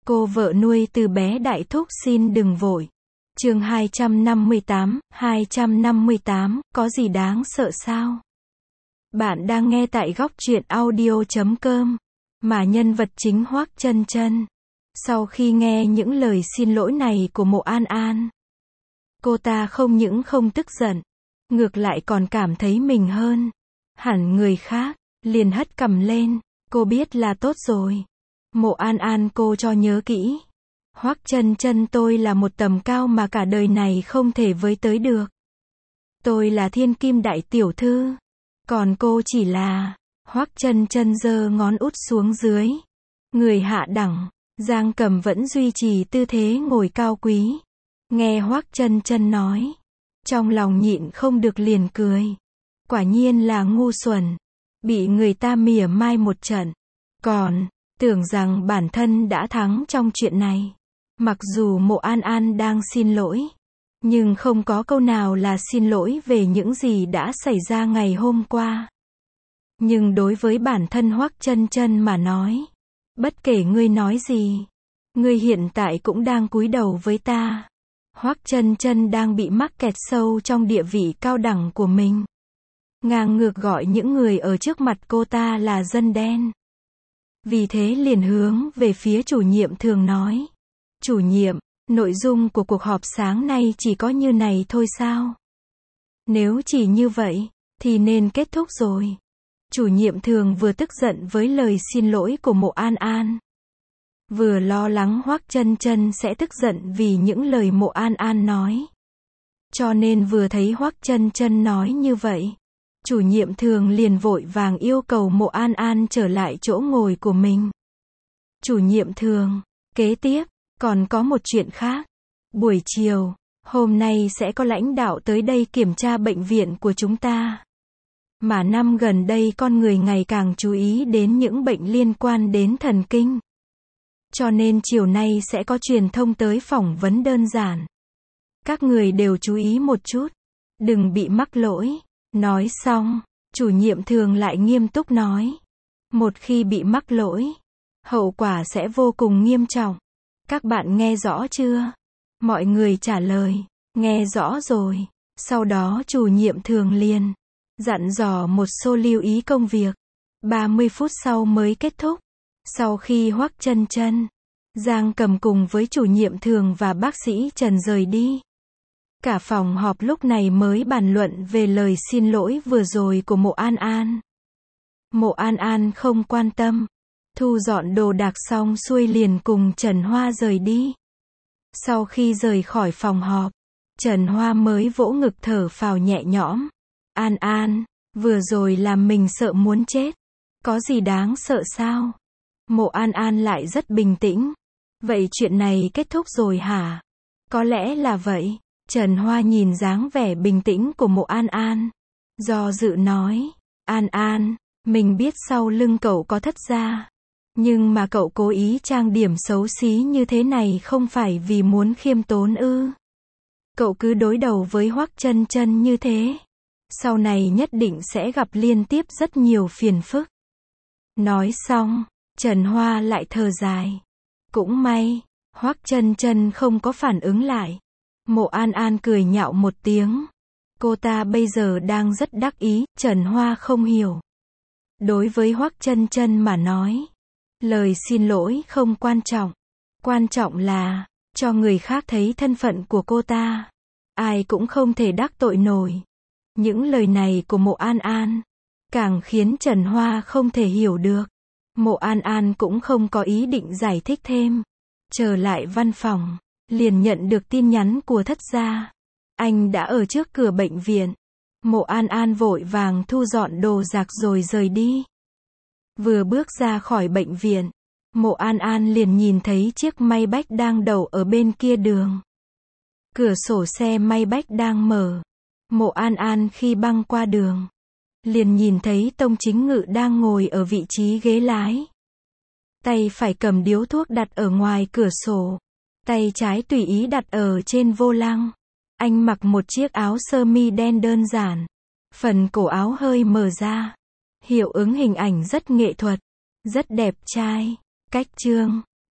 Cô vợ nuôi từ bé Đại Thúc xin đừng vội. Chương 258, có gì đáng sợ sao? Bạn đang nghe tại góc truyện audio.com, mà nhân vật chính Hoắc Chân Chân. Sau khi nghe những lời xin lỗi này của Mộ An An, cô ta không những không tức giận, ngược lại còn cảm thấy mình hơn hẳn người khác, liền hất cằm lên, cô biết là tốt rồi. Mộ An An, cô cho nhớ kỹ. Hoắc Chân Chân, tôi là một tầm cao mà cả đời này không thể với tới được. Tôi là thiên kim đại tiểu thư, còn cô chỉ là... Hoắc Chân Chân giơ ngón út xuống dưới, người hạ đẳng. Giang Cầm vẫn duy trì tư thế ngồi cao quý. Nghe Hoắc Chân Chân nói, trong lòng nhịn không được liền cười. Quả nhiên là ngu xuẩn, bị người ta mỉa mai một trận, còn tưởng rằng bản thân đã thắng trong chuyện này. Mặc dù Mộ An An đang xin lỗi, nhưng không có câu nào là xin lỗi về những gì đã xảy ra ngày hôm qua. Nhưng đối với bản thân Hoắc Chân Chân mà nói, bất kể ngươi nói gì, ngươi hiện tại cũng đang cúi đầu với ta. Hoắc Chân Chân đang bị mắc kẹt sâu trong địa vị cao đẳng của mình, ngang ngược gọi những người ở trước mặt cô ta là dân đen. Vì thế liền hướng về phía chủ nhiệm thường nói, chủ nhiệm, nội dung của cuộc họp sáng nay chỉ có như này thôi sao? Nếu chỉ như vậy, thì nên kết thúc rồi. Chủ nhiệm thường vừa tức giận với lời xin lỗi của Mộ An An, vừa lo lắng Hoắc Chân Chân sẽ tức giận vì những lời Mộ An An nói. Cho nên vừa thấy Hoắc Chân Chân nói như vậy, chủ nhiệm thường liền vội vàng yêu cầu Mộ An An trở lại chỗ ngồi của mình. Chủ nhiệm thường, kế tiếp, còn có một chuyện khác. Buổi chiều, hôm nay sẽ có lãnh đạo tới đây kiểm tra bệnh viện của chúng ta. Mà năm gần đây con người ngày càng chú ý đến những bệnh liên quan đến thần kinh. Cho nên chiều nay sẽ có truyền thông tới phỏng vấn đơn giản. Các người đều chú ý một chút, đừng bị mắc lỗi. Nói xong, chủ nhiệm thường lại nghiêm túc nói, một khi bị mắc lỗi, hậu quả sẽ vô cùng nghiêm trọng. Các bạn nghe rõ chưa? Mọi người trả lời, nghe rõ rồi. Sau đó chủ nhiệm thường liền dặn dò một số lưu ý công việc. 30 phút sau mới kết thúc. Sau khi Hoắc Chân Chân, Giang Cầm cùng với chủ nhiệm thường và bác sĩ Trần rời đi, cả phòng họp lúc này mới bàn luận về lời xin lỗi vừa rồi của Mộ An An. Mộ An An không quan tâm, thu dọn đồ đạc xong xuôi liền cùng Trần Hoa rời đi. Sau khi rời khỏi phòng họp, Trần Hoa mới vỗ ngực thở phào nhẹ nhõm. An An, vừa rồi làm mình sợ muốn chết. Có gì đáng sợ sao? Mộ An An lại rất bình tĩnh. Vậy chuyện này kết thúc rồi hả? Có lẽ là vậy. Trần Hoa nhìn dáng vẻ bình tĩnh của Mộ An An, do dự nói, An An, mình biết sau lưng cậu có thất gia, nhưng mà cậu cố ý trang điểm xấu xí như thế này không phải vì muốn khiêm tốn ư? Cậu cứ đối đầu với Hoắc Chân Chân như thế, sau này nhất định sẽ gặp liên tiếp rất nhiều phiền phức. Nói xong, Trần Hoa lại thở dài. Cũng may, Hoắc Chân Chân không có phản ứng lại. Mộ An An cười nhạo một tiếng. Cô ta bây giờ đang rất đắc ý, Trần Hoa không hiểu. Đối với Hoắc Chân Chân mà nói, lời xin lỗi không quan trọng. Quan trọng là, cho người khác thấy thân phận của cô ta. Ai cũng không thể đắc tội nổi. Những lời này của Mộ An An, càng khiến Trần Hoa không thể hiểu được. Mộ An An cũng không có ý định giải thích thêm. Trở lại văn phòng, liền nhận được tin nhắn của thất gia. Anh đã ở trước cửa bệnh viện. Mộ An An vội vàng thu dọn đồ đạc rồi rời đi. Vừa bước ra khỏi bệnh viện, Mộ An An liền nhìn thấy chiếc Maybach đang đậu ở bên kia đường. Cửa sổ xe Maybach đang mở. Mộ An An khi băng qua đường, liền nhìn thấy Tông Chính Ngự đang ngồi ở vị trí ghế lái. Tay phải cầm điếu thuốc đặt ở ngoài cửa sổ. Tay trái tùy ý đặt ở trên vô lăng. Anh mặc một chiếc áo sơ mi đen đơn giản. Phần cổ áo hơi mở ra. Hiệu ứng hình ảnh rất nghệ thuật. Rất đẹp trai. Cách chương